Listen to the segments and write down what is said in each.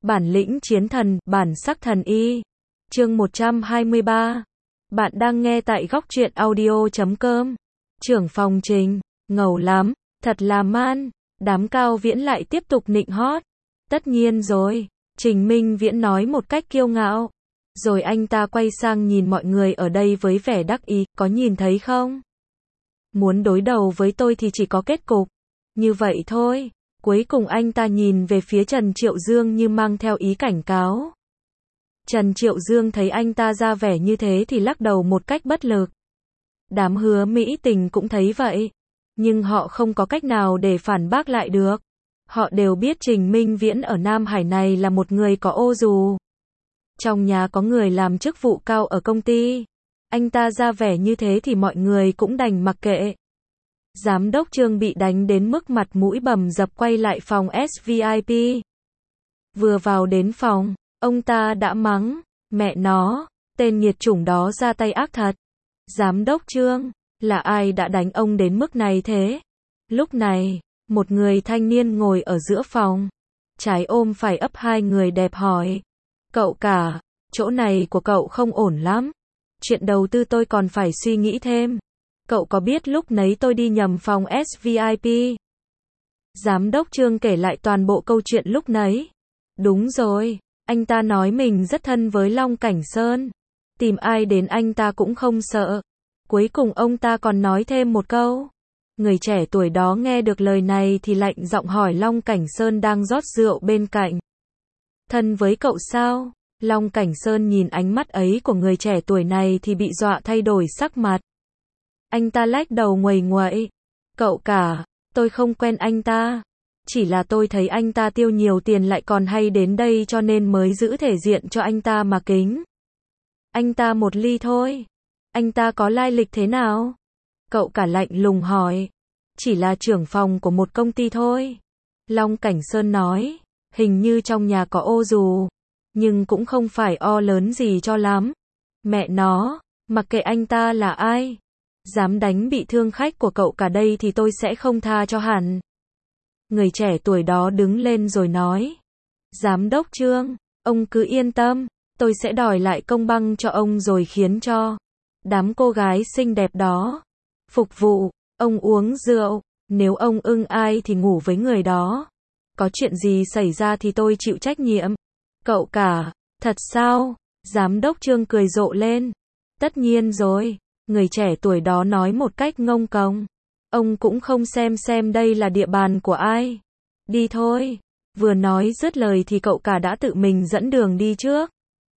Bản lĩnh chiến thần, bản sắc thần y. Chương 123. Bạn đang nghe tại góc truyện audio.com. Trưởng phòng Trình, ngầu lắm, thật là man. Đám Cao Viễn lại tiếp tục nịnh hót. Tất nhiên rồi, Trình Minh Viễn nói một cách kiêu ngạo. Rồi anh ta quay sang nhìn mọi người ở đây với vẻ đắc ý, có nhìn thấy không? Muốn đối đầu với tôi thì chỉ có kết cục như vậy thôi. Cuối cùng anh ta nhìn về phía Trần Triệu Dương như mang theo ý cảnh cáo. Trần Triệu Dương thấy anh ta ra vẻ như thế thì lắc đầu một cách bất lực. Đám Hứa Mỹ Tình cũng thấy vậy. Nhưng họ không có cách nào để phản bác lại được. Họ đều biết Trình Minh Viễn ở Nam Hải này là một người có ô dù. Trong nhà có người làm chức vụ cao ở công ty. Anh ta ra vẻ như thế thì mọi người cũng đành mặc kệ. Giám đốc Trương bị đánh đến mức mặt mũi bầm dập quay lại phòng SVIP. Vừa vào đến phòng, ông ta đã mắng, mẹ nó, tên nghiệt chủng đó ra tay ác thật. Giám đốc Trương, là ai đã đánh ông đến mức này thế? Lúc này, một người thanh niên ngồi ở giữa phòng, trái ôm phải ấp hai người đẹp hỏi. Cậu cả, chỗ này của cậu không ổn lắm. Chuyện đầu tư tôi còn phải suy nghĩ thêm. Cậu có biết lúc nấy tôi đi nhầm phòng SVIP? Giám đốc Trương kể lại toàn bộ câu chuyện lúc nấy. Đúng rồi, anh ta nói mình rất thân với Long Cảnh Sơn. Tìm ai đến anh ta cũng không sợ. Cuối cùng ông ta còn nói thêm một câu. Người trẻ tuổi đó nghe được lời này thì lạnh giọng hỏi Long Cảnh Sơn đang rót rượu bên cạnh. Thân với cậu sao? Long Cảnh Sơn nhìn ánh mắt ấy của người trẻ tuổi này thì bị dọa thay đổi sắc mặt. Anh ta lách đầu nguầy nguậy. Cậu cả, tôi không quen anh ta. Chỉ là tôi thấy anh ta tiêu nhiều tiền lại còn hay đến đây cho nên mới giữ thể diện cho anh ta mà kính. Anh ta một ly thôi. Anh ta có lai lịch thế nào? Cậu cả lạnh lùng hỏi. Chỉ là trưởng phòng của một công ty thôi. Long Cảnh Sơn nói. Hình như trong nhà có ô dù. Nhưng cũng không phải o lớn gì cho lắm. Mẹ nó, mặc kệ anh ta là ai. Dám đánh bị thương khách của cậu cả đây thì tôi sẽ không tha cho hẳn. Người trẻ tuổi đó đứng lên rồi nói. Giám đốc Trương, ông cứ yên tâm. Tôi sẽ đòi lại công bằng cho ông rồi khiến cho đám cô gái xinh đẹp đó phục vụ ông uống rượu. Nếu ông ưng ai thì ngủ với người đó. Có chuyện gì xảy ra thì tôi chịu trách nhiệm. Cậu cả, thật sao? Giám đốc Trương cười rộ lên. Tất nhiên rồi. Người trẻ tuổi đó nói một cách ngông cuồng. Ông cũng không xem đây là địa bàn của ai. Đi thôi. Vừa nói dứt lời thì cậu cả đã tự mình dẫn đường đi trước.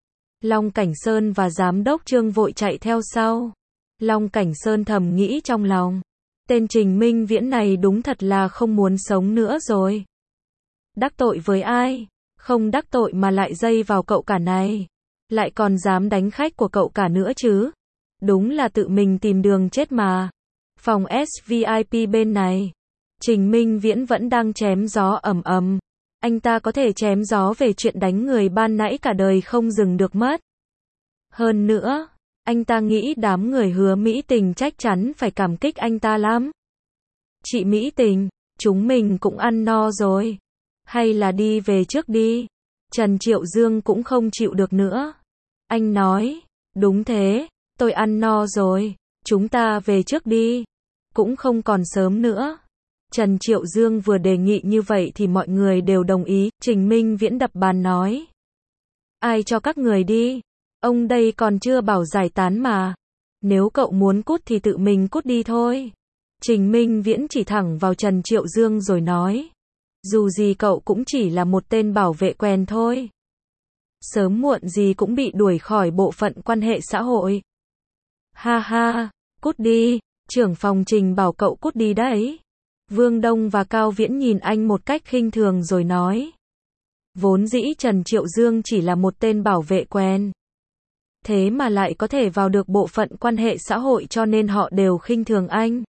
Long Cảnh Sơn và Giám đốc Trương vội chạy theo sau. Long Cảnh Sơn thầm nghĩ trong lòng. Tên Trình Minh Viễn này đúng thật là không muốn sống nữa rồi. Đắc tội với ai? Không đắc tội mà lại dây vào cậu cả này. Lại còn dám đánh khách của cậu cả nữa chứ. Đúng là tự mình tìm đường chết mà. Phòng SVIP bên này. Trình Minh Viễn vẫn đang chém gió ầm ầm. Anh ta có thể chém gió về chuyện đánh người ban nãy cả đời không dừng được mất. Hơn nữa, anh ta nghĩ đám người Hứa Mỹ Tình chắc chắn phải cảm kích anh ta lắm. Chị Mỹ Tình, chúng mình cũng ăn no rồi. Hay là đi về trước đi. Trần Triệu Dương cũng không chịu được nữa. Anh nói, đúng thế, tôi ăn no rồi, chúng ta về trước đi. Cũng không còn sớm nữa. Trần Triệu Dương vừa đề nghị như vậy thì mọi người đều đồng ý. Trình Minh Viễn đập bàn nói. Ai cho các người đi? Ông đây còn chưa bảo giải tán mà. Nếu cậu muốn cút thì tự mình cút đi thôi. Trình Minh Viễn chỉ thẳng vào Trần Triệu Dương rồi nói. Dù gì cậu cũng chỉ là một tên bảo vệ quèn thôi. Sớm muộn gì cũng bị đuổi khỏi bộ phận quan hệ xã hội. Ha ha, cút đi, trưởng phòng Trình bảo cậu cút đi đấy. Vương Đông và Cao Viễn nhìn anh một cách khinh thường rồi nói. Vốn dĩ Trần Triệu Dương chỉ là một tên bảo vệ quèn. Thế mà lại có thể vào được bộ phận quan hệ xã hội cho nên họ đều khinh thường anh.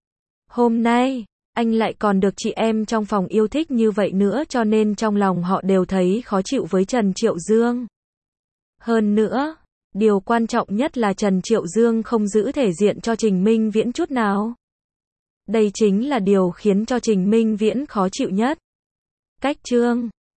Hôm nay, anh lại còn được chị em trong phòng yêu thích như vậy nữa cho nên trong lòng họ đều thấy khó chịu với Trần Triệu Dương. Hơn nữa, điều quan trọng nhất là Trần Triệu Dương không giữ thể diện cho Trình Minh Viễn chút nào. Đây chính là điều khiến cho Trình Minh Viễn khó chịu nhất. Cách chương